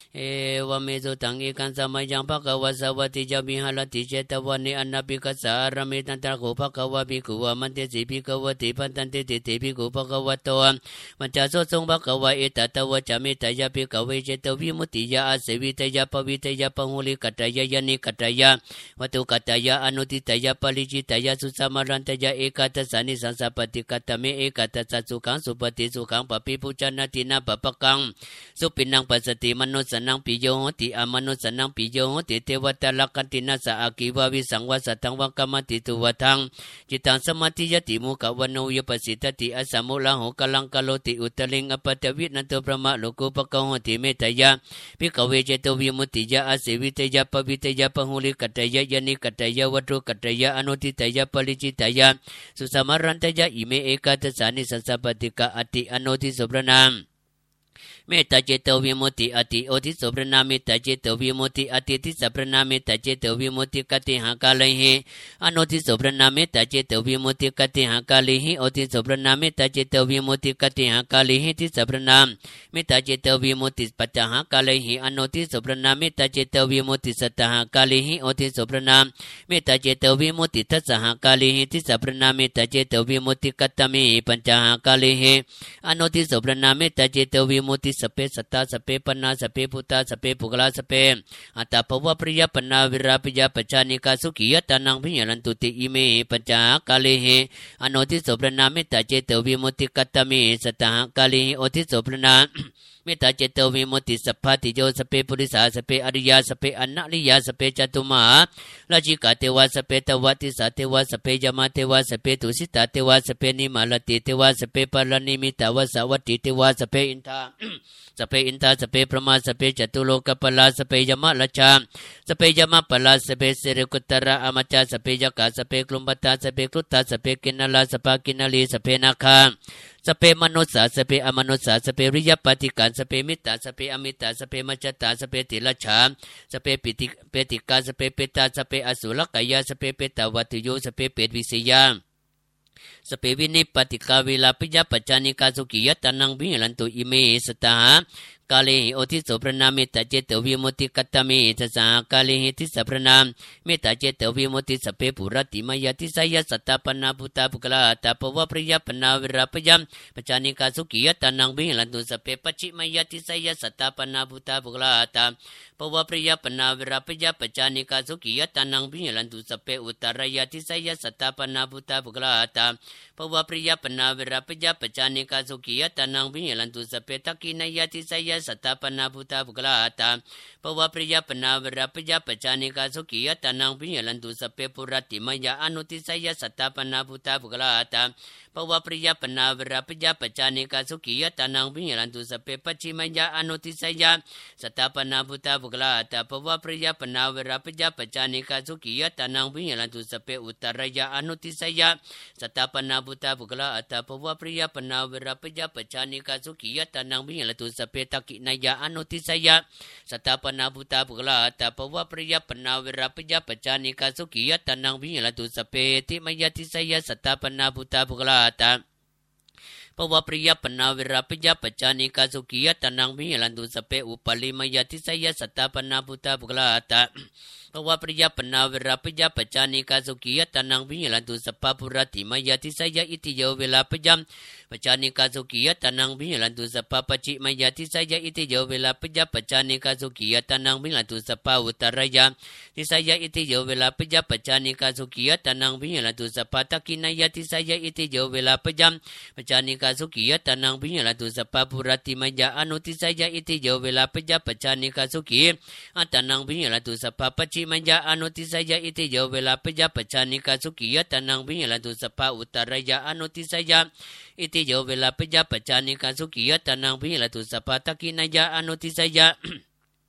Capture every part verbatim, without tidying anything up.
เอวเมสุตังเอกันสมัยยังภคววสวัสดิจามิหลติเจตวันนิอนาภิกัสสะอามิตันตระโขภควะภิกขุวมันเตสิภิกขวติพันตันติติติภิกขุภควโตมัจจโสทรงภควะเอตตวะจามิตยาภิกขเวเจตวิมุตติยาอาเสวิตยาปวิตยาปหุลิกัตยายานิกัตยาวัตุกัตยาอนุติตยาปลิจิตยาสุสมารันตยาเอกัตสานิสังสปฏิกัตเมเอกัตสัสุขังสุปฏิสุขังปปิปุจนาตินาปปะกังสุปินังปัสสติมโนสนังปิโยโหติอมโนสนังปิโยโหติเทวตาลกันตินาสะอากิวาวิสังวสัตตังวังกามติตุวัทังจิตังสมาธิยติมุขวันโนยปสิตติอสมุลังโหกลังกโลติอุตลิงอปัตวินันโตพระมะโลกุปะกะโหติเมตยาภิกขเวเจโตวิมุตติยาอาเสวิตยาปวิตยาปหุลิกัตยายานิกัตยาวัตถุกัตยาอนุติตยาปลิจิตยาสุสมารันตยาอิเมเอกัตสานิสัสสปฏิกะอติอโนติสุปรนามเมตตาเจโตวิมุตติอติโอทิสุปรณาเมตตาเจโตวิมุตติอติทิสัพพนาเมตตาเจโตวิมุตติกติหังกาลิหิอโนทิสุปรณาเมตตาเจโตวิมุตติกติหังกาลิหิโอทิสุปรณาเมตตาเจโตวิมุตติกติหังกาลิหิทิสัพพนาเมตตาเจโตวิมุตติปัจจหังกาลิหิอโนทิสุปรณาเมตตาเจโตวิมุตติสัตตหังกาลิหิโอทิสุปรณาเมตตาเจโตวิมุตติทัสสหังกาลิหิทิสัพพนาเมตตาเจโตวิมุตติกัตตมิปัญจหังกาลิหิอโนทิสุปรณาเมตตาเจโตวิมุตติสเปสัตตาสเปปนาสเปพุตตาสเปปุกลาสเปอัตตาภวะปริยปนาวิราปิยปัจจานิกาสุขียตานังพิญญันตุติอิเมปัญจกาเลหิอโนทิสุปรณาเมตตาเจโตวิมุตติกัตตมิสัตตหังกาเลหิโอทิสุปรณาเมตตาเจโตวิมุตติสัพพะติโยสเปปุริสาสเปอริยาสเปอนัลิยาสเปจตุมาราชิกาเทวาสเปตวะติสาเทวาสเปยมาเทวาสเปตุสิตาเทวาสเปนิมาลติเทวาสเปปารณิมิตาวสวัตติเทวาสเปอินทาสเปอินทาสเปพระมาสเปจตุโลกปลาสเปยมะละชาสเปยมะปลาสเปเสรกุตระอมัจจาสเปยกาสเปกลุมปตาสเปกรุตตาสเปกินลาสปากินลีสเปนาคาสเปมนุสสาสเปอมนุสสาสเปริยปฏิการสเปมิตาสเปอมิตาสเปมัจจตาสเปติลฉาสเปปิติเปติกาสเปเปตาสเปอสุรกายาสเปเปตาวัตโยสเปเปตวิสยาสเปวินิปติกาเวลาปิยปัจจานิกาสุกิยตานังบิลันตุอิเมสตากาเลหิโอทิสุปรณาเมตตาเจโตวิมุตติกัตตเมทัสสะกาเลหิทิสัพพนามเมตตาเจโตวิมุตติสเปปุรติมายติสยสัตตปนาพุตตาภุกลาตาปวะปริยปนาวิราปยัมปัจจานิกาสุกิยตานังบิลันตุสเปปัจฉิมายติสยสัตตปนาพุตตาภุกลาตาปวะปริยปนาวิราปยัมปัจจานิกาสุกิยตานังบิลันตุสเปอุตรายติสยสัตตปนาพุตตาภุกลาตาปวะปริยปนาวิราปยัมปัจจานิกาสุกิยตานังบิลันตุสเปตักกินายติสยสัตตปนาพุตตาภุกลาตาปวะปริยปนาวิราปยัมปัจจานิกาสุกิยตานังบิลันตุสเปปุรติมายาอนุติสยสัตตปนาพุตตาภุกลาตาปวะปริยปนาวิราปยัมปัจจานิกาสุกิยตานังบิลันตุสเปปัจฉิมายาอนุติสยสัตตปนาพุตตาภุกลาตาปวะปริยปนาวิราปยัมปัจจานิกาสุกิยตานังบิลันตุสเปอุตรายาอนุติสยสัตตปนาพุตตาภุกลาตาปวะปริยปนาวิราปยัมปัจจานิกาสุกิยตานังบิลันตุสเปตักกินายาอนุติสยสัตตปนาพุตตาภุกลาตาปวะปริยปนาวิราปยัมปัจจานิกาสุกิยตานังบิลันตุสเปติมายติสยสัตตปนาพุตตาภุกลาตาปวะปริยปนาวิราปยัมปัจจานิกาสุกิยตานังบิลันตุสเปอุปลิมายติสยสัตตปนาพุตตาภุกลาตาปวะปริยปนาวิราปยัมปัจจานิกาสุกิยตานังบิลันตุสปะปุรติมายติสยอิติโยเวลาปยัมปัจจานิกาสุกิยตานังบิลันตุสปะปัจฉิมายติสยอิติโยเวลาปยัมปัจจานิกาสุกิยตานังบิลันตุสปะอุตรายาติสยอิติโยเวลาปยัมปัจจานิกาสุกิยตานังบิลันตุสปะตักกินายติสยอิติโยเวลาปยัมปัจจานิกาสุกิยตานังบิลันตุสปะปุรติมายาอนุติสยอิติโยเวลาปยัมปัจจานิกาสุกิอัตานังบิลันตุสปะปัจฉิมายาอนุติสยอิติโยเวลาปยัมปัจจานิกาสุกิยตานังบิลันตุสปะอุตรายาอนุติสยอิติโยเวลาปยัมปัจจานิกาสุกิยตานังบิลันตุสปะตักกินายาอนุติสย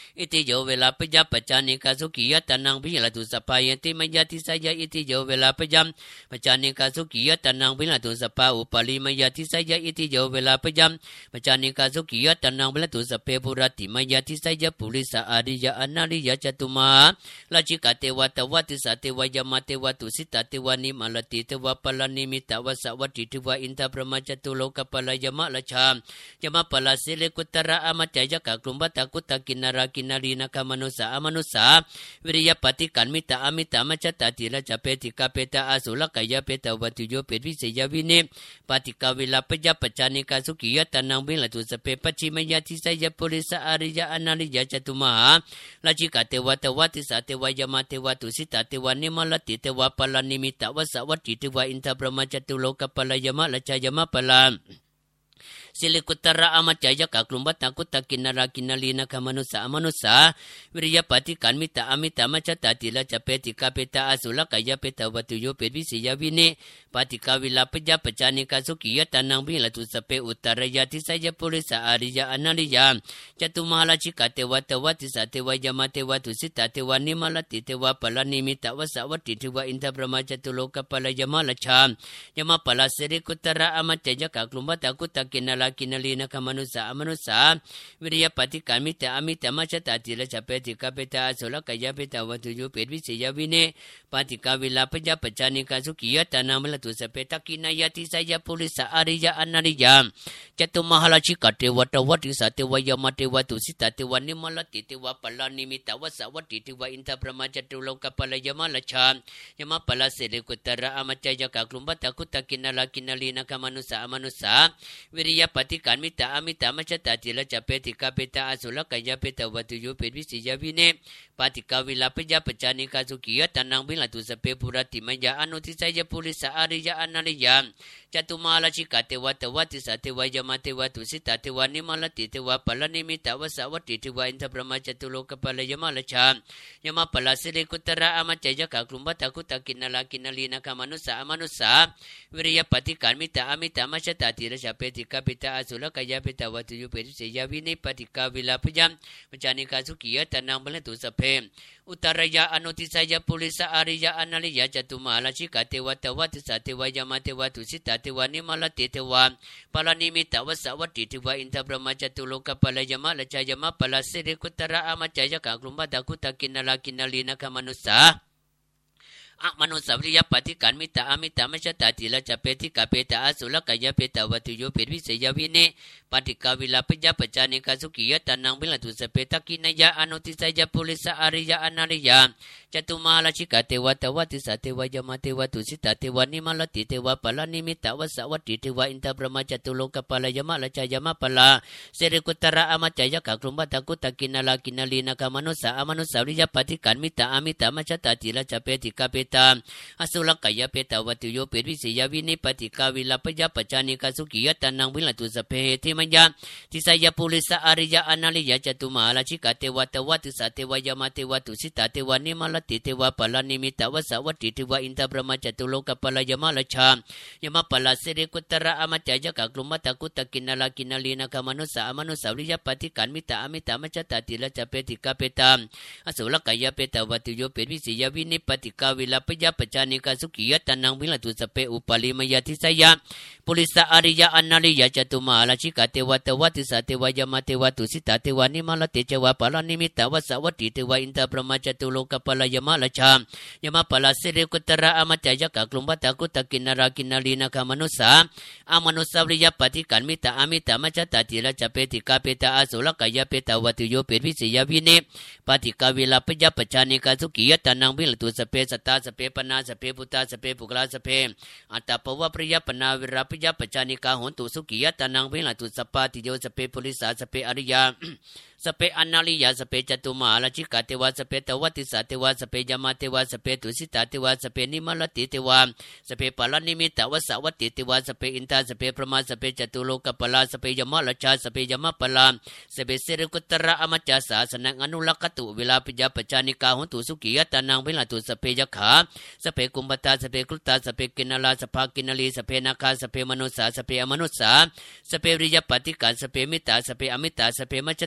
อิติโยเวลาปยาปัจจานิกาสุขียตานังวิหลตุสปายติมยาติสายาอิติโยเวลาปยามปัจจานิกาสุขียตานังวิหลตุสปาอุปาลิมยาติสายาอิติโยเวลาปยามปัจจานิกาสุขียตานังวิหลตุสเปปุรติมยาติสายาปุริสาอาริยาอนาริยาจตุมาลาจิกาเทวะตวัติสาเทวายมาเทวตุสิตาเทวานิมาลติเทวะปลานิมิตาวสวัตติเทวะอินทพรหมจตุโลกปลายมะละชามยมะปลาสิเลกุตระอมัจจยกะกลุมบัตกุตกินนารากินารีนกมนุสาอมนุสาวิริยปฏิกันมิตาอมิตามัจจตติละจเปติกาเปตาอสุลกายเปตวัตุโยเปวิเสยวินิปฏิกาวิลาปยปัจจานิกาสุขิยตานังบิลตุสเปปัจฉิมยติสยปุริสอาริยาอนาริยจตุมหาลาจิกาเทวะตวัติสาเทวายมาเทวตุสิตาเทวานิมลติเทวะปลานิมิตาวสวัตติเทวะอินทพรหมจตุโลกปลายมะละชายมะปลาสิลิกุตระอมัจจยกะกลุมบัตกุตกินนารากินาลีนกมนุสามนุสาวิริยปฏิกันมิตาอมิตามัจจตติละจเปติกาเปตาอสุลกายเปตวัตุโยเปวิสิยวินิปฏิกาวิลาปยปัจจานิกาสุขิยตานังบิลตุสเปอุตรยาทิสยปุริสาอาริยาอนาริยาจตุมาลาชิกาเทวะตวัติสาเทวายมาเทวตุสิตาเทวานิมลติเทวะปลานิมิตาวสวัตติเทวะอินทพรหมจตุโลกปลายมะละชามยมะปลาสิริกุตระอมัจจยกะกลุมบัตกุตกินาลากินาลีนกมนุสามนุสาวิริยปฏิการมิตาอมิตามัจจตติละจเปติกาเปตาอสุลกายเปตาวัตุโยเปวิเสยวิเนปฏิกาวิลาปยปัจจานิกาสุขิยตานังมลตุสเปตกินายติสยปุริสาอาริยาอนาริยาจตุมหราชิกาเทวตวัติสาเทวายมาเทวตุสิตาเทวานิมลติเทวะปลานิมิตาวสวัตติเทวะอินทพรหมจตุโลกปลายมะละชามยมะปลาเสริกุตระอมัจจยกะกลุมบัตกุตกินาลากินาลีนกมนุสามนุสาวิริยปฏิการมิตาอมิตามัจจตติละจเปติกาเปตาอสุลกายเปตวัตุโยเปวิสิยวิเนปฏิกาวิลาปยปัจจานิกาสุขิยตานังบิลตุสเปปุรติมยาอนุทิสยปุริสาอาริยาอนาริยาจตุมาลาชิกาเทวะตวัติสาเทวายมาเทวตุสิตาเทวานิมลติเทวะปลานิมิตาวสวัตติเทวะอินทพรหมจตุโลกปลายมะละชามยมะปลาสิริกุตระอมัจจยกะกลุมบัตกุตกินาลากินาลีนกมนุสามนุสาวิริยปฏิการมิตาอมิตามัจจตติละจเปติกาเปตาอสุลกายเปตวัตุโยเปวิเสยวินิปฏิกาวิลาปยามปัจจานิกาสุขิยตานังบลตุสเพอุตรยาอนุทิสยปุริสาอาริยาอนาริยาจตุมาลาชิกาเทวะตวัติสาเทวายมาเทวตุสิตาเทวานิมลติเทวะปลานิมิตาวสวัตติเทวะอินทพรหมจตุโลกปลายมะละชายมะปลาสิริกุตระอมัจจยกะกลุมบัตกุตกินาลากินาลีนกมนุสาอะมนุสาวริยปฏิการมิตาอมิตามัจจตติละจเปติกาเปตาอสุลกายเปตาวัตุโยเปวิเสยวิเนปฏิกาวิลาปยปัจจานิกาสุขิยตานังบิลตุสเปตกินายาอนุทิสยปุริสาอาริยาอนาริยาจตุมาลาชิกาเทวะตวัติสาเทวายมาเทวตุสิตาเทวานิมลติเทวะปลานิมิตาวสวัตติเทวะอินทพรหมจตุโลกปลายมะละชายมะปลาเสริกุตระอมัจจยกะกลุมบัตกุตกินาลากินาลีนกมนุสาอมนุสาวริยปฏิการมิตาอมิตามัจจตติละจเปติกาเปตาอสุลกายเปตวัตุโยเปวิสิยวินิปฏิกาวิลาปยปัจจานิกาสุขิยตานังวิลตุสเพติมยาทิสยปุริสาอาริยาอนาริยาจตุมาลาชิกาเทวะตวัติสาเทวายมาเทวตุสิตาเทวานิมลติเทวะปลานิมิตาวสวัตติเทวะอินทพรหมจตุโลกปลายมะละชามยมะปลาสิริกุตระอมัจจยกะกลุมบัตกุตกินาลากินาลีนกมนุสามนุสาวริยปฏิการมิตาอมิตามัจจตติละจเปติกาเปตามอสุลกายเปตวัตุโยเปวิสิยวินิปฏิกาวิลาปยปัจจานิกาสุขิยตานังบิลตุสเปอุปาลิมยทิสยาปุริสาอาริยาอนาริยาจตุมาลาชิกาเทวะตวัติสาเทวายมาเทวตุสิตาเทวานิมลติเจวะปลานิมิตาวสวัตติเทวะอินทพรหมจตุโลกปลายมะละชามยมะปลาสิริกุตระอมัจจยกะกลุมบัตกุตกินารากินาลีนกมนุสาอมนุสาวริยปฏิการมิตาอมิตามัจจตติละจเปติกาเปตาอสุลกายเปตวัตุโยเปวิสิยวินิปฏิกาวิลาปยปัจจานิกาสุขิยตานังบิลตุสเปสตาสเปปนาสเปปุตตาสเปปุกลาสเปอัตตปวะปริยปนาวิราปยปัจจานิกาโหตุสุขิยตานังบิลตุสปาติโยสเปปุริสาสเปอริยาสเปอนาลิยาสเปจตุมาลาชิกาเทวะสเปตวัติสาเทวะสเปยมาเทวะสเปตุสิตาเทวะสเปนิมลติเทวะสเปปลานิมิตาวสวัตติเทวะสเปอินทาสเปพระมาสเปจตุโลกปลาสเปยมะละชาสเปยมะปลาสเปเสริกุตระอมัจจสาสนังอนุลักตุเวลาปิยปัจจานิกาหุตุสุขิยตานังเวลาตุสเปยขาสเปกุมปตาสเปกรุตาสเปกินาลาสภากินาลีสเปนาคาสเปมนุสาสเปอมนุสาสเปริยปฏิกาสเปมิตาสเปอมิตาสเปมัจจตาเวลา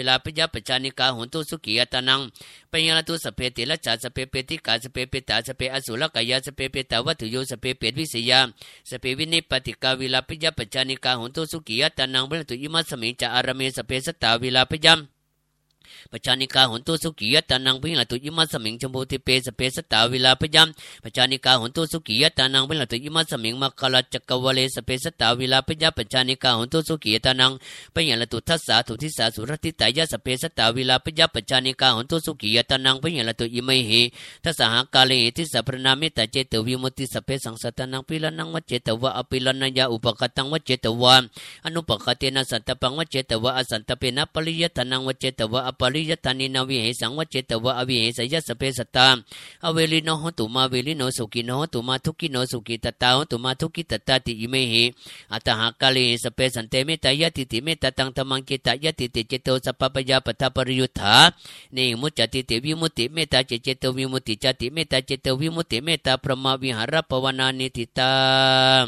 ลาปิยปัจจานิกาหุนตุสุขียตานังปัญญาตุสเปติละจาสเปเปติกาสเปเปตาสเปอสุรกายาสเปเปตาวัตุโยสเปเปวิสิยาสเปวินิปติกาวิลาปิยปัจจานิกาหุนตุสุขียตานังเบลตุอิมัสมิจาอารเมสเปสตาวิลาปิยปัจจานิกาหุนตุสุขียตานังพิลตุอิมัสมิงจมโพธิเปสเปสตาวิลาปยัมปัจจานิกาหุนตุสุขียตานังพิลตุอิมัสมิงมัคคลจักรวเลสเปสตาวิลาปยัมปัจจานิกาหุนตุสุขียตานังพิลตุทัสสะทุทิสาสุรติตายะสเปสตาวิลาปยัมปัจจานิกาหุนตุสุขียตานังพิลตุอิมัยหิทัสสะกาเลทิสพรนามิตาเจตวิมุตติสเปสังสัตนังพิลนังวเจตวะอภิลนัยยาอุปกตังวเจตวะอนุปกเตนะสันตปังวเจตวะอสันตเปนะปริยตนังวเจตวะอปริยตานินาวิเหสังวเจตวะอวิเหสยสเปสตาอเวลิโนหตุมาเวลิโนสุกิโนหตุมาทุกิโนสุกิตตาหตุมาทุกิตตาติอิเมหิอัตหากาเลสเปสันเตเมตายะติติเมตตังธรรมังกิตายะติติเจโตสัพพยาปทาปริยุทธาเนมุจจติเตวิมุตติเมตตาเจเจโตวิมุตติจติเมตตาเจโตวิมุตติเมตตาพรหมวิหารปวนานิติตา